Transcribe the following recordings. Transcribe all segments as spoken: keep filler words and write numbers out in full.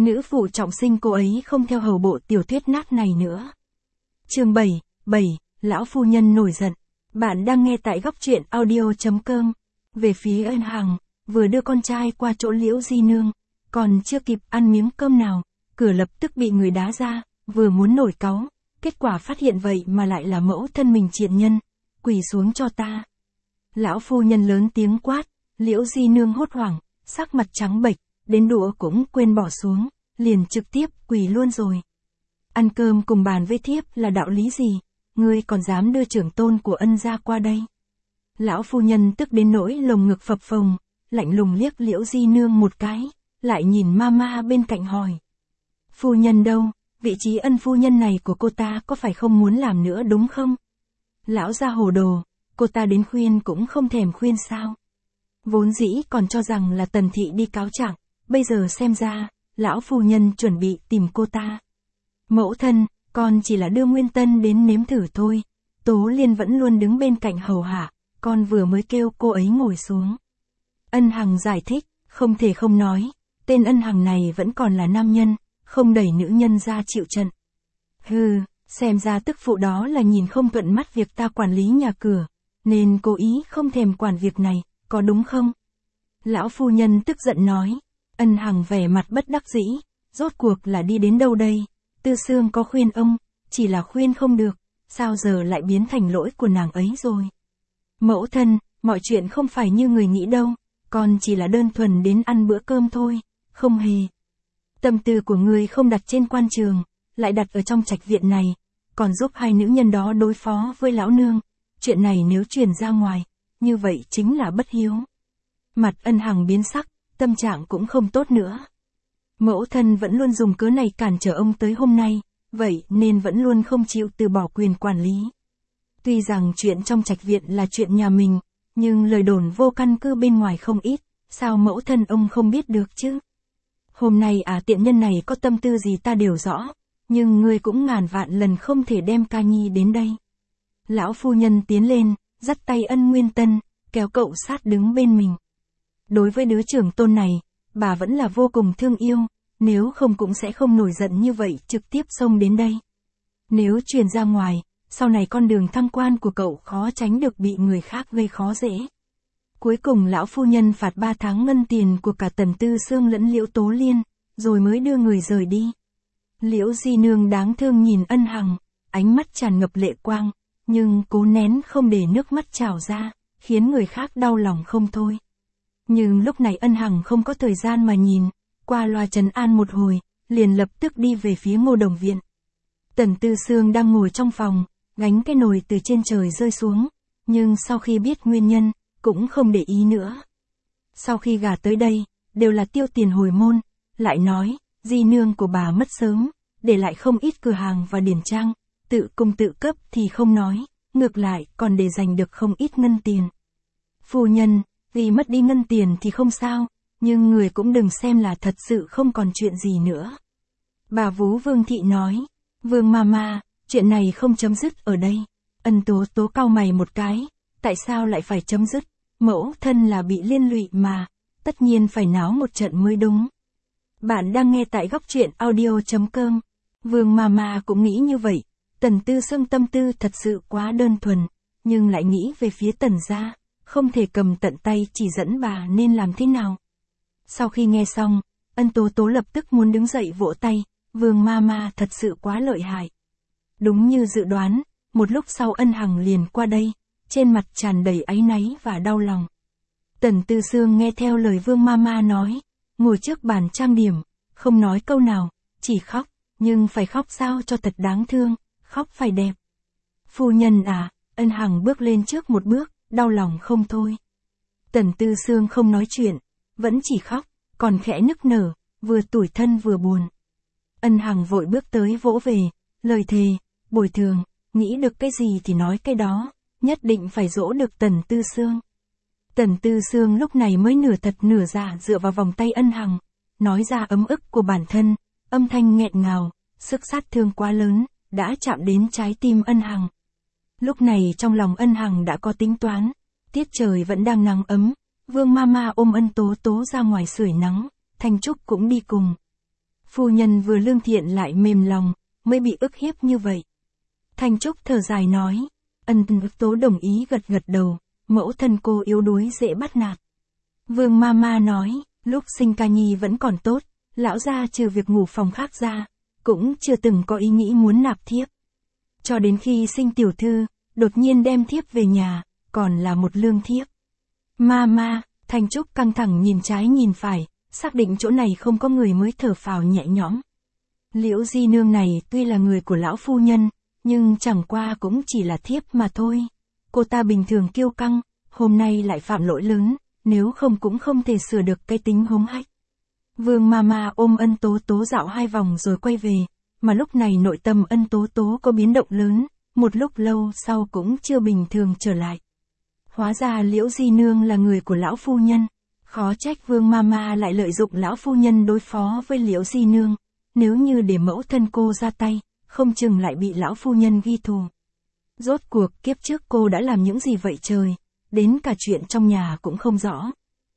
Nữ phụ trọng sinh cô ấy không theo hầu bộ tiểu thuyết nát này nữa. Chương bảy, bảy, lão phu nhân nổi giận. Bạn đang nghe tại góc truyện audio chấm com. Về phía Ân Hằng, vừa đưa con trai qua chỗ Liễu Di Nương, còn chưa kịp ăn miếng cơm nào, cửa lập tức bị người đá ra, vừa muốn nổi cáu, kết quả phát hiện vậy mà lại là mẫu thân mình triện nhân, quỳ xuống cho ta. Lão phu nhân lớn tiếng quát, Liễu Di Nương hốt hoảng, sắc mặt trắng bệch, đến đũa cũng quên bỏ xuống, liền trực tiếp quỳ luôn rồi. Ăn cơm cùng bàn với thiếp là đạo lý gì, ngươi còn dám đưa trưởng tôn của Ân gia qua đây. Lão phu nhân tức đến nỗi lồng ngực phập phồng, lạnh lùng liếc Liễu Di Nương một cái, lại nhìn Mama bên cạnh hỏi. Phu nhân đâu, vị trí Ân phu nhân này của cô ta có phải không muốn làm nữa đúng không? Lão gia hồ đồ, cô ta đến khuyên cũng không thèm khuyên sao? Vốn dĩ còn cho rằng là Tần thị đi cáo trạng, bây giờ xem ra, lão phu nhân chuẩn bị tìm cô ta. Mẫu thân, con chỉ là đưa Nguyên Tân đến nếm thử thôi, Tố Liên vẫn luôn đứng bên cạnh hầu hạ, con vừa mới kêu cô ấy ngồi xuống. Ân Hằng giải thích, không thể không nói, tên Ân Hằng này vẫn còn là nam nhân, không đẩy nữ nhân ra chịu trận. Hừ, xem ra tức phụ đó là nhìn không thuận mắt việc ta quản lý nhà cửa, nên cố ý không thèm quản việc này, có đúng không? Lão phu nhân tức giận nói. Ân Hằng vẻ mặt bất đắc dĩ, rốt cuộc là đi đến đâu đây? Tư Sương có khuyên ông, chỉ là khuyên không được, sao giờ lại biến thành lỗi của nàng ấy rồi? Mẫu thân, mọi chuyện không phải như người nghĩ đâu, con chỉ là đơn thuần đến ăn bữa cơm thôi, không hề. Tâm tư của ngươi không đặt trên quan trường, lại đặt ở trong trạch viện này, còn giúp hai nữ nhân đó đối phó với lão nương, chuyện này nếu truyền ra ngoài, như vậy chính là bất hiếu. Mặt Ân Hằng biến sắc, tâm trạng cũng không tốt nữa. Mẫu thân vẫn luôn dùng cớ này cản trở ông tới hôm nay, vậy nên vẫn luôn không chịu từ bỏ quyền quản lý. Tuy rằng chuyện trong trạch viện là chuyện nhà mình, nhưng lời đồn vô căn cứ bên ngoài không ít, sao mẫu thân ông không biết được chứ? Hôm nay à tiện nhân này có tâm tư gì ta đều rõ, nhưng ngươi cũng ngàn vạn lần không thể đem ca nhi đến đây. Lão phu nhân tiến lên, dắt tay Ân Nguyên Tân, kéo cậu sát đứng bên mình. Đối với đứa trưởng tôn này, bà vẫn là vô cùng thương yêu, nếu không cũng sẽ không nổi giận như vậy trực tiếp xông đến đây. Nếu truyền ra ngoài, sau này con đường thăng quan của cậu khó tránh được bị người khác gây khó dễ. Cuối cùng lão phu nhân phạt ba tháng ngân tiền của cả Tần Tư Sương lẫn Liễu Tố Liên, rồi mới đưa người rời đi. Liễu Di Nương đáng thương nhìn Ân Hằng, ánh mắt tràn ngập lệ quang, nhưng cố nén không để nước mắt trào ra, khiến người khác đau lòng không thôi. Nhưng lúc này Ân Hằng không có thời gian mà nhìn, qua loa trấn an một hồi, liền lập tức đi về phía Ngô Đồng viện. Tần Tư Sương đang ngồi trong phòng, gánh cái nồi từ trên trời rơi xuống, nhưng sau khi biết nguyên nhân, cũng không để ý nữa. Sau khi gả tới đây, đều là tiêu tiền hồi môn, lại nói, Di Nương của bà mất sớm, để lại không ít cửa hàng và điển trang, tự cung tự cấp thì không nói, ngược lại còn để dành được không ít ngân tiền. Phu nhân, vì mất đi ngân tiền thì không sao, nhưng người cũng đừng xem là thật sự không còn chuyện gì nữa. Bà vú Vương Thị nói, Vương Mama, chuyện này không chấm dứt ở đây. Ân Tố Tố cau mày một cái, tại sao lại phải chấm dứt, mẫu thân là bị liên lụy mà, tất nhiên phải náo một trận mới đúng. Bạn đang nghe tại góc truyện audio chấm com. Vương Mama cũng nghĩ như vậy, Tần Tư Sương tâm tư thật sự quá đơn thuần, nhưng lại nghĩ về phía Tần gia, không thể cầm tận tay chỉ dẫn bà nên làm thế nào. Sau khi nghe xong, Ân Tố Tố lập tức muốn đứng dậy vỗ tay, Vương Mama thật sự quá lợi hại. Đúng như dự đoán, một lúc sau Ân Hằng liền qua đây, trên mặt tràn đầy áy náy và đau lòng. Tần Tư Sương nghe theo lời Vương Mama nói, ngồi trước bàn trang điểm, không nói câu nào, chỉ khóc, nhưng phải khóc sao cho thật đáng thương, khóc phải đẹp. Phu nhân à, Ân Hằng bước lên trước một bước, đau lòng không thôi. Tần Tư Sương không nói chuyện, vẫn chỉ khóc, còn khẽ nức nở, vừa tủi thân vừa buồn. Ân Hằng vội bước tới vỗ về, lời thề, bồi thường, nghĩ được cái gì thì nói cái đó, nhất định phải dỗ được Tần Tư Sương. Tần Tư Sương lúc này mới nửa thật nửa giả dựa vào vòng tay Ân Hằng, nói ra ấm ức của bản thân, âm thanh nghẹn ngào, sức sát thương quá lớn, đã chạm đến trái tim Ân Hằng. Lúc này trong lòng Ân Hằng đã có tính toán, tiết trời vẫn đang nắng ấm, Vương Mama ôm Ân Tố Tố ra ngoài sưởi nắng, Thanh Trúc cũng đi cùng. Phu nhân vừa lương thiện lại mềm lòng, mới bị ức hiếp như vậy. Thanh Trúc thở dài nói. Ân Tố đồng ý gật gật đầu, mẫu thân cô yếu đuối dễ bắt nạt. Vương Mama nói, lúc sinh ca nhi vẫn còn tốt, lão gia trừ việc ngủ phòng khác ra, cũng chưa từng có ý nghĩ muốn nạp thiếp. Cho đến khi sinh tiểu thư, đột nhiên đem thiếp về nhà, còn là một lương thiếp. Mama, Thanh Trúc căng thẳng nhìn trái nhìn phải, xác định chỗ này không có người mới thở phào nhẹ nhõm. Liễu Di Nương này tuy là người của lão phu nhân, nhưng chẳng qua cũng chỉ là thiếp mà thôi. Cô ta bình thường kiêu căng, hôm nay lại phạm lỗi lớn, nếu không cũng không thể sửa được cái tính hống hách. Vương Mama ôm Ân Tố Tố dạo hai vòng rồi quay về, mà lúc này nội tâm Ân Tố Tố có biến động lớn, một lúc lâu sau cũng chưa bình thường trở lại. Hóa ra Liễu Di Nương là người của lão phu nhân, khó trách Vương Mama lại lợi dụng lão phu nhân đối phó với Liễu Di Nương, nếu như để mẫu thân cô ra tay, không chừng lại bị lão phu nhân ghi thù. Rốt cuộc kiếp trước cô đã làm những gì vậy trời, đến cả chuyện trong nhà cũng không rõ.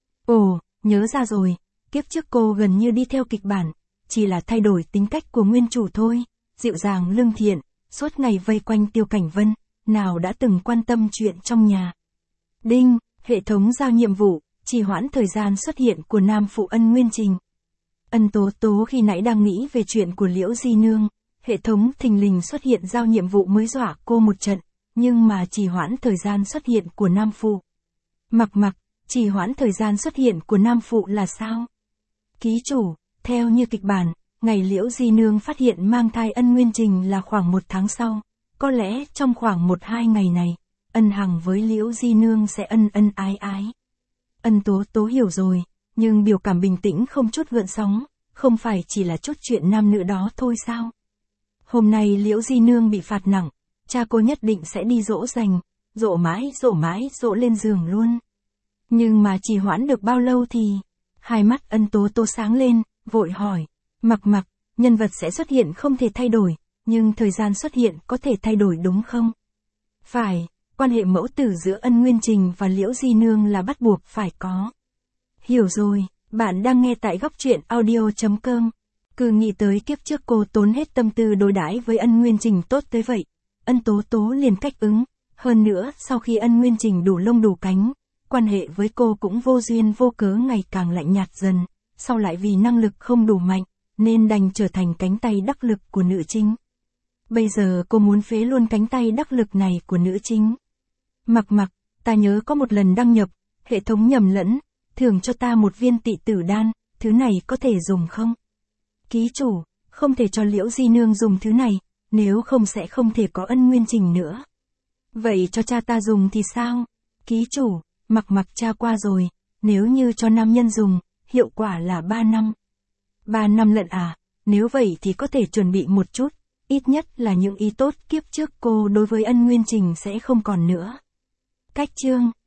Ồ, nhớ ra rồi, kiếp trước cô gần như đi theo kịch bản, chỉ là thay đổi tính cách của nguyên chủ thôi, dịu dàng lương thiện, suốt ngày vây quanh Tiêu Cảnh Vân, nào đã từng quan tâm chuyện trong nhà. Đinh, hệ thống giao nhiệm vụ, trì hoãn thời gian xuất hiện của nam phụ Ân Nguyên Trình. Ân Tố Tố khi nãy đang nghĩ về chuyện của Liễu Di Nương, hệ thống thình lình xuất hiện giao nhiệm vụ mới dọa cô một trận, nhưng mà trì hoãn thời gian xuất hiện của nam phụ. Mặc mặc, trì hoãn thời gian xuất hiện của nam phụ là sao? Ký chủ, theo như kịch bản, ngày Liễu Di Nương phát hiện mang thai Ân Nguyên Trình là khoảng một tháng sau, có lẽ trong khoảng một hai ngày này, Ân Hằng với Liễu Di Nương sẽ ân ân ái ái. Ân Tố Tố hiểu rồi, nhưng biểu cảm bình tĩnh không chút gợn sóng, không phải chỉ là chút chuyện nam nữ đó thôi sao? Hôm nay Liễu Di Nương bị phạt nặng, cha cô nhất định sẽ đi dỗ dành, dỗ mãi dỗ mãi dỗ lên giường luôn. Nhưng mà trì hoãn được bao lâu thì... Hai mắt Ân Tố Tố sáng lên, vội hỏi, mặc mặc, nhân vật sẽ xuất hiện không thể thay đổi, nhưng thời gian xuất hiện có thể thay đổi đúng không? Phải, quan hệ mẫu tử giữa Ân Nguyên Trình và Liễu Di Nương là bắt buộc phải có. Hiểu rồi, bạn đang nghe tại góc truyện audio chấm com. Cứ nghĩ tới kiếp trước cô tốn hết tâm tư đối đãi với Ân Nguyên Trình tốt tới vậy, Ân Tố Tố liền cách ứng, hơn nữa sau khi Ân Nguyên Trình đủ lông đủ cánh, quan hệ với cô cũng vô duyên vô cớ ngày càng lạnh nhạt dần, sau lại vì năng lực không đủ mạnh, nên đành trở thành cánh tay đắc lực của nữ chính. Bây giờ cô muốn phế luôn cánh tay đắc lực này của nữ chính. Mặc mặc, ta nhớ có một lần đăng nhập, hệ thống nhầm lẫn, thưởng cho ta một viên tị tử đan, thứ này có thể dùng không? Ký chủ, không thể cho Liễu Di Nương dùng thứ này, nếu không sẽ không thể có Ân Nguyên Trình nữa. Vậy cho cha ta dùng thì sao? Ký chủ, mặc mặc tra qua rồi, nếu như cho nam nhân dùng, hiệu quả là ba năm. ba năm lận à, nếu vậy thì có thể chuẩn bị một chút, ít nhất là những ý tốt kiếp trước cô đối với Ân Nguyên Trình sẽ không còn nữa. Cách chương